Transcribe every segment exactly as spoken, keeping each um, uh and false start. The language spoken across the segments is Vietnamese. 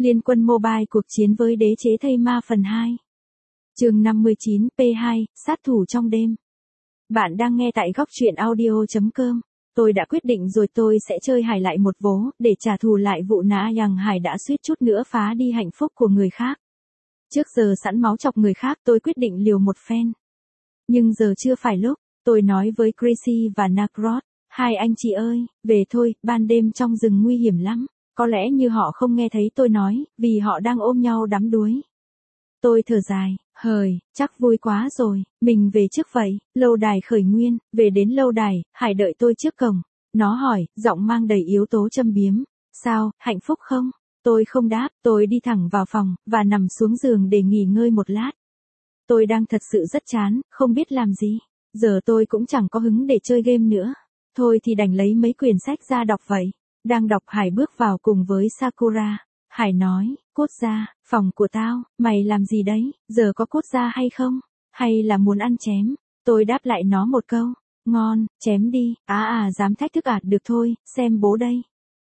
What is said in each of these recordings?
Liên Quân Mobile cuộc chiến với đế chế thây ma phần hai. Chương năm mươi chín P hai, sát thủ trong đêm. Bạn đang nghe tại góc truyện audio chấm com. Tôi đã quyết định rồi, tôi sẽ chơi Hải lại một vố, để trả thù lại vụ Na Yang Hải đã suýt chút nữa phá đi hạnh phúc của người khác. Trước giờ sẵn máu chọc người khác, tôi quyết định liều một phen. Nhưng giờ chưa phải lúc, tôi nói với Gracie và Nakrot, hai anh chị ơi, về thôi, ban đêm trong rừng nguy hiểm lắm. Có lẽ như họ không nghe thấy tôi nói, vì họ đang ôm nhau đắm đuối. Tôi thở dài, hời, chắc vui quá rồi, mình về trước vậy. Lâu đài khởi nguyên, về đến lâu đài, Hải đợi tôi trước cổng. Nó hỏi, giọng mang đầy yếu tố châm biếm, sao, hạnh phúc không? Tôi không đáp, tôi đi thẳng vào phòng, và nằm xuống giường để nghỉ ngơi một lát. Tôi đang thật sự rất chán, không biết làm gì. Giờ tôi cũng chẳng có hứng để chơi game nữa. Thôi thì đành lấy mấy quyển sách ra đọc vậy. Đang đọc, Hải bước vào cùng với Sakura. Hải nói, cốt ra, phòng của tao, mày làm gì đấy, giờ có cốt ra hay không? Hay là muốn ăn chém? Tôi đáp lại nó một câu, ngon, chém đi, à à dám thách thức à, được thôi, xem bố đây.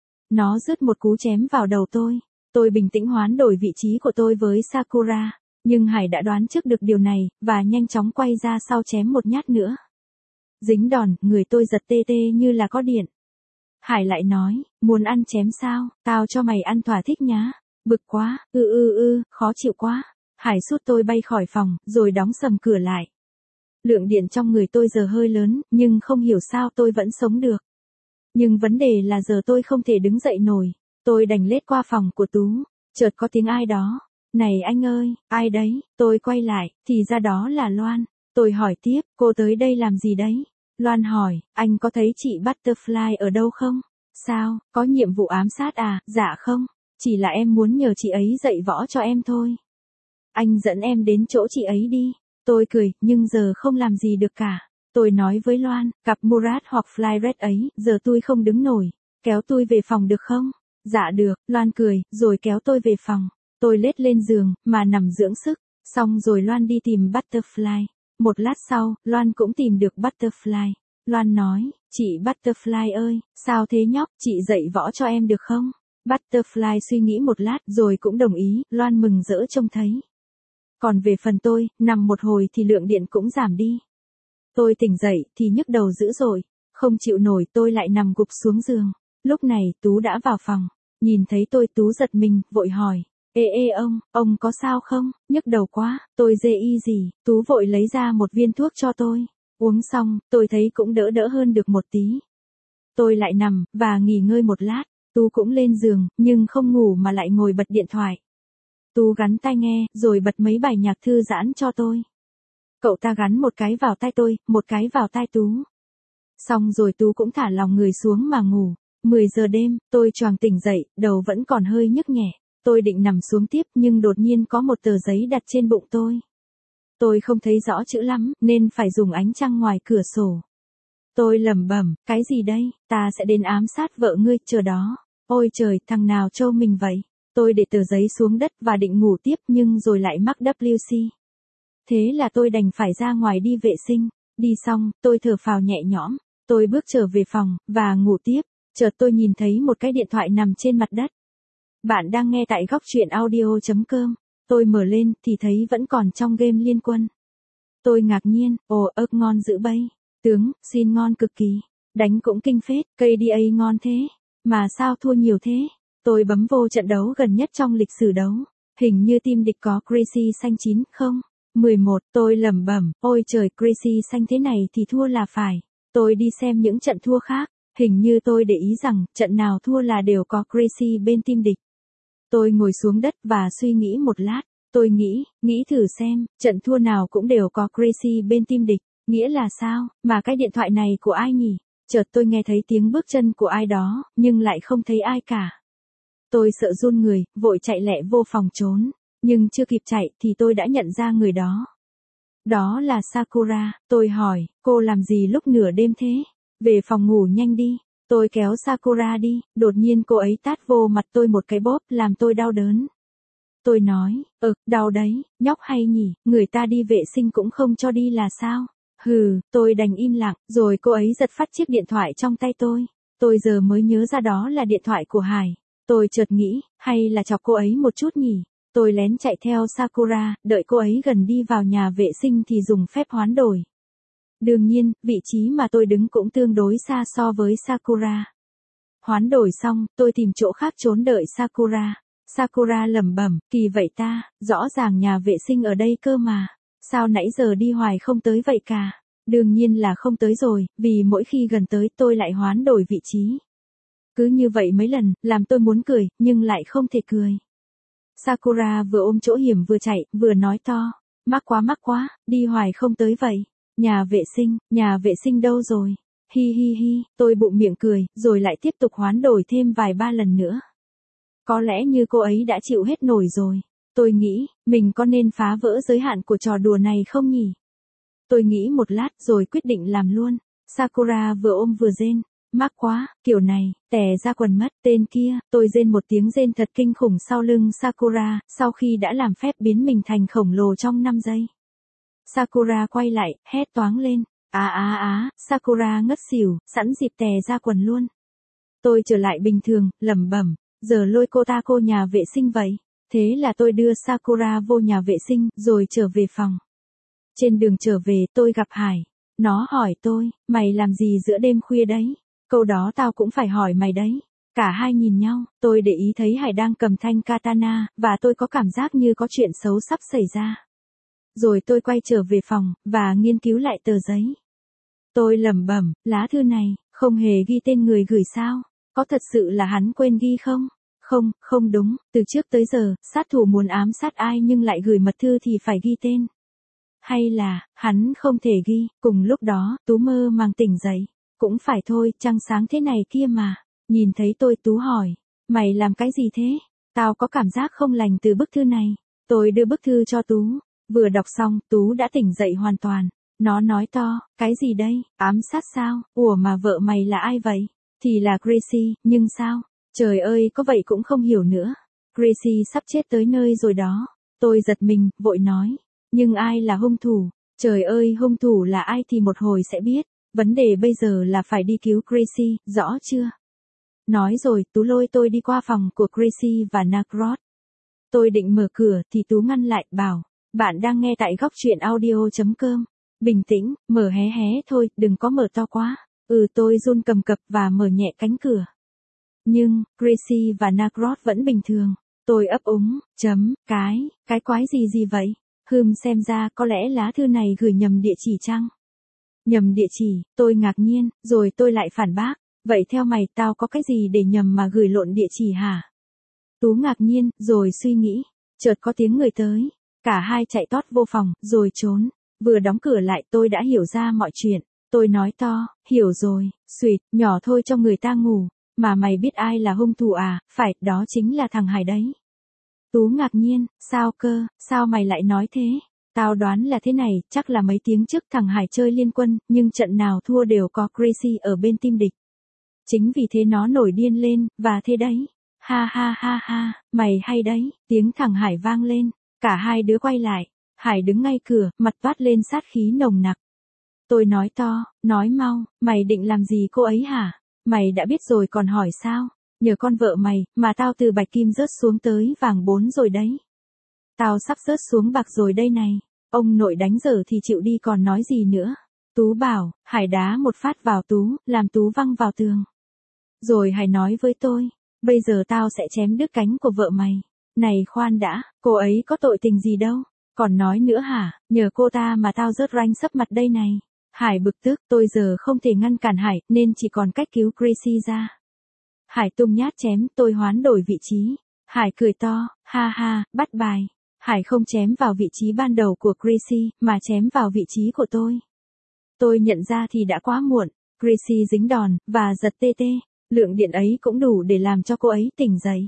Nó rứt một cú chém vào đầu tôi. Tôi bình tĩnh hoán đổi vị trí của tôi với Sakura. Nhưng Hải đã đoán trước được điều này, và nhanh chóng quay ra sau chém một nhát nữa. Dính đòn, người tôi giật tê tê như là có điện. Hải lại nói, muốn ăn chém sao, tao cho mày ăn thỏa thích nhá. Bực quá, ư ư ư, khó chịu quá. Hải sút tôi bay khỏi phòng, rồi đóng sầm cửa lại. Lượng điện trong người tôi giờ hơi lớn, nhưng không hiểu sao tôi vẫn sống được. Nhưng vấn đề là giờ tôi không thể đứng dậy nổi. Tôi đành lết qua phòng của Tú. Chợt có tiếng ai đó. Này anh ơi, ai đấy? Tôi quay lại, thì ra đó là Loan. Tôi hỏi tiếp, cô tới đây làm gì đấy? Loan hỏi, anh có thấy chị Butterfly ở đâu không? Sao, có nhiệm vụ ám sát à? Dạ không, chỉ là em muốn nhờ chị ấy dạy võ cho em thôi. Anh dẫn em đến chỗ chị ấy đi. Tôi cười, nhưng giờ không làm gì được cả. Tôi nói với Loan, cặp Murat hoặc Flyret ấy, giờ tôi không đứng nổi. Kéo tôi về phòng được không? Dạ được, Loan cười, rồi kéo tôi về phòng. Tôi lết lên giường, mà nằm dưỡng sức. Xong rồi Loan đi tìm Butterfly. Một lát sau, Loan cũng tìm được Butterfly. Loan nói, chị Butterfly ơi, sao thế nhóc, chị dạy võ cho em được không? Butterfly suy nghĩ một lát rồi cũng đồng ý, Loan mừng rỡ trông thấy. Còn về phần tôi, nằm một hồi thì lượng điện cũng giảm đi. Tôi tỉnh dậy thì nhức đầu dữ dội, không chịu nổi, tôi lại nằm gục xuống giường. Lúc này Tú đã vào phòng, nhìn thấy tôi Tú giật mình, vội hỏi. Ê ê ông, ông có sao không? Nhức đầu quá, tôi dê y gì? Tú vội lấy ra một viên thuốc cho tôi. Uống xong, tôi thấy cũng đỡ đỡ hơn được một tí. Tôi lại nằm, và nghỉ ngơi một lát. Tú cũng lên giường, nhưng không ngủ mà lại ngồi bật điện thoại. Tú gắn tai nghe, rồi bật mấy bài nhạc thư giãn cho tôi. Cậu ta gắn một cái vào tai tôi, một cái vào tai Tú. Xong rồi Tú cũng thả lòng người xuống mà ngủ. mười giờ đêm, tôi choàng tỉnh dậy, đầu vẫn còn hơi nhức nhẹ. Tôi định nằm xuống tiếp nhưng đột nhiên có một tờ giấy đặt trên bụng tôi. Tôi không thấy rõ chữ lắm, nên phải dùng ánh trăng ngoài cửa sổ. Tôi lẩm bẩm, cái gì đây, ta sẽ đến ám sát vợ ngươi, chờ đó. Ôi trời, thằng nào trâu mình vậy. Tôi để tờ giấy xuống đất và định ngủ tiếp nhưng rồi lại mắc W C. Thế là tôi đành phải ra ngoài đi vệ sinh. Đi xong, tôi thở phào nhẹ nhõm. Tôi bước trở về phòng, và ngủ tiếp. Chợt tôi nhìn thấy một cái điện thoại nằm trên mặt đất. Bạn đang nghe tại góc truyện audio chấm com. Tôi mở lên thì thấy vẫn còn trong game Liên Quân. Tôi ngạc nhiên, ồ ớt ngon dữ bay. Tướng, xin ngon cực kỳ. Đánh cũng kinh phết, cây đê a ngon thế. Mà sao thua nhiều thế? Tôi bấm vô trận đấu gần nhất trong lịch sử đấu. Hình như team địch có Gracie xanh chín không? mười một, tôi lẩm bẩm, ôi trời, Gracie xanh thế này thì thua là phải. Tôi đi xem những trận thua khác. Hình như tôi để ý rằng, trận nào thua là đều có Gracie bên team địch. Tôi ngồi xuống đất và suy nghĩ một lát. Tôi nghĩ, nghĩ thử xem, trận thua nào cũng đều có Gracie bên team địch. Nghĩa là sao, mà cái điện thoại này của ai nhỉ? Chợt tôi nghe thấy tiếng bước chân của ai đó, nhưng lại không thấy ai cả. Tôi sợ run người, vội chạy lẹ vô phòng trốn. Nhưng chưa kịp chạy thì tôi đã nhận ra người đó. Đó là Sakura. Tôi hỏi, cô làm gì lúc nửa đêm thế? Về phòng ngủ nhanh đi. Tôi kéo Sakura đi, đột nhiên cô ấy tát vô mặt tôi một cái bóp làm tôi đau đớn. Tôi nói, ừ, đau đấy, nhóc hay nhỉ, người ta đi vệ sinh cũng không cho đi là sao? Hừ, tôi đành im lặng, rồi cô ấy giật phát chiếc điện thoại trong tay tôi. Tôi giờ mới nhớ ra đó là điện thoại của Hải. Tôi chợt nghĩ, hay là chọc cô ấy một chút nhỉ? Tôi lén chạy theo Sakura, đợi cô ấy gần đi vào nhà vệ sinh thì dùng phép hoán đổi. Đương nhiên, vị trí mà tôi đứng cũng tương đối xa so với Sakura. Hoán đổi xong, tôi tìm chỗ khác trốn đợi Sakura. Sakura lẩm bẩm, kỳ vậy ta, rõ ràng nhà vệ sinh ở đây cơ mà. Sao nãy giờ đi hoài không tới vậy cả? Đương nhiên là không tới rồi, vì mỗi khi gần tới tôi lại hoán đổi vị trí. Cứ như vậy mấy lần, làm tôi muốn cười, nhưng lại không thể cười. Sakura vừa ôm chỗ hiểm vừa chạy, vừa nói to. Mắc quá mắc quá, đi hoài không tới vậy. Nhà vệ sinh, nhà vệ sinh đâu rồi? Hi hi hi, tôi bụng miệng cười, rồi lại tiếp tục hoán đổi thêm vài ba lần nữa. Có lẽ như cô ấy đã chịu hết nổi rồi. Tôi nghĩ, mình có nên phá vỡ giới hạn của trò đùa này không nhỉ? Tôi nghĩ một lát rồi quyết định làm luôn. Sakura vừa ôm vừa rên. Mắc quá, kiểu này, tè ra quần mất. Tên kia, tôi rên một tiếng rên thật kinh khủng sau lưng Sakura, sau khi đã làm phép biến mình thành khổng lồ trong năm giây. Sakura quay lại, hét toáng lên. Á á á, Sakura ngất xỉu, sẵn dịp tè ra quần luôn. Tôi trở lại bình thường, lẩm bẩm, giờ lôi cô ta cô nhà vệ sinh vậy. Thế là tôi đưa Sakura vô nhà vệ sinh, rồi trở về phòng. Trên đường trở về, tôi gặp Hải. Nó hỏi tôi, mày làm gì giữa đêm khuya đấy? Câu đó tao cũng phải hỏi mày đấy. Cả hai nhìn nhau, tôi để ý thấy Hải đang cầm thanh katana, và tôi có cảm giác như có chuyện xấu sắp xảy ra. Rồi tôi quay trở về phòng, và nghiên cứu lại tờ giấy. Tôi lẩm bẩm, lá thư này, không hề ghi tên người gửi sao? Có thật sự là hắn quên ghi không? Không, không đúng, từ trước tới giờ, sát thủ muốn ám sát ai nhưng lại gửi mật thư thì phải ghi tên. Hay là, hắn không thể ghi, cùng lúc đó, Tú mơ màng tỉnh dậy. Cũng phải thôi, trăng sáng thế này kia mà. Nhìn thấy tôi Tú hỏi, mày làm cái gì thế? Tao có cảm giác không lành từ bức thư này. Tôi đưa bức thư cho Tú. Vừa đọc xong, Tú đã tỉnh dậy hoàn toàn. Nó nói to, cái gì đây, ám sát sao? Ủa mà vợ mày là ai vậy? Thì là Gracie, nhưng sao? Trời ơi, có vậy cũng không hiểu nữa. Gracie sắp chết tới nơi rồi đó. Tôi giật mình, vội nói. Nhưng ai là hung thủ? Trời ơi, hung thủ là ai thì một hồi sẽ biết. Vấn đề bây giờ là phải đi cứu Gracie, rõ chưa? Nói rồi, Tú lôi tôi đi qua phòng của Gracie và Nagrod. Tôi định mở cửa thì Tú ngăn lại, bảo. Bạn đang nghe tại góc truyện audio.com. Bình tĩnh, mở hé hé thôi, đừng có mở to quá. Ừ, tôi run cầm cập và mở nhẹ cánh cửa. Nhưng, Gracie và Nagrod vẫn bình thường. Tôi ấp úng, chấm, cái, cái quái gì gì vậy? Hừm, xem ra có lẽ lá thư này gửi nhầm địa chỉ chăng? Nhầm địa chỉ, tôi ngạc nhiên, rồi tôi lại phản bác. Vậy theo mày tao có cái gì để nhầm mà gửi lộn địa chỉ hả? Tú ngạc nhiên, rồi suy nghĩ. Chợt có tiếng người tới. Cả hai chạy tót vô phòng, rồi trốn. Vừa đóng cửa lại tôi đã hiểu ra mọi chuyện. Tôi nói to, hiểu rồi, xuyệt, nhỏ thôi cho người ta ngủ. Mà mày biết ai là hung thủ à? Phải, đó chính là thằng Hải đấy. Tú ngạc nhiên, sao cơ, sao mày lại nói thế? Tao đoán là thế này, chắc là mấy tiếng trước thằng Hải chơi liên quân, nhưng trận nào thua đều có Gracie ở bên team địch. Chính vì thế nó nổi điên lên, và thế đấy. Ha ha ha ha, mày hay đấy, tiếng thằng Hải vang lên. Cả hai đứa quay lại. Hải đứng ngay cửa, mặt toát lên sát khí nồng nặc. Tôi nói to, nói mau, mày định làm gì cô ấy hả? Mày đã biết rồi còn hỏi sao? Nhờ con vợ mày, mà tao từ bạch kim rớt xuống tới vàng bốn rồi đấy. Tao sắp rớt xuống bạc rồi đây này. Ông nội đánh dở thì chịu đi còn nói gì nữa. Tú bảo, Hải đá một phát vào Tú, làm Tú văng vào tường. Rồi Hải nói với tôi, bây giờ tao sẽ chém đứt cánh của vợ mày. Này khoan đã, cô ấy có tội tình gì đâu. Còn nói nữa hả, nhờ cô ta mà tao rớt ranh sấp mặt đây này. Hải bực tức, tôi giờ không thể ngăn cản Hải, nên chỉ còn cách cứu Gracie ra. Hải tung nhát chém, tôi hoán đổi vị trí. Hải cười to, ha ha, bắt bài. Hải không chém vào vị trí ban đầu của Gracie, mà chém vào vị trí của tôi. Tôi nhận ra thì đã quá muộn. Gracie dính đòn, và giật tê tê. Lượng điện ấy cũng đủ để làm cho cô ấy tỉnh dậy.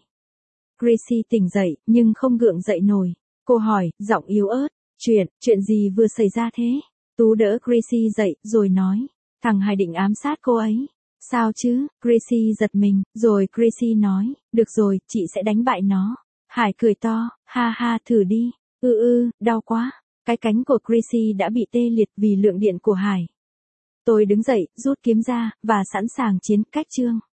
Gracie tỉnh dậy, nhưng không gượng dậy nổi. Cô hỏi, giọng yếu ớt, chuyện, chuyện gì vừa xảy ra thế? Tú đỡ Gracie dậy, rồi nói, thằng Hải định ám sát cô ấy. Sao chứ? Gracie giật mình, rồi Gracie nói, được rồi, chị sẽ đánh bại nó. Hải cười to, ha ha, thử đi. Ừ ừ, đau quá. Cái cánh của Gracie đã bị tê liệt vì lượng điện của Hải. Tôi đứng dậy, rút kiếm ra, và sẵn sàng chiến cách chương.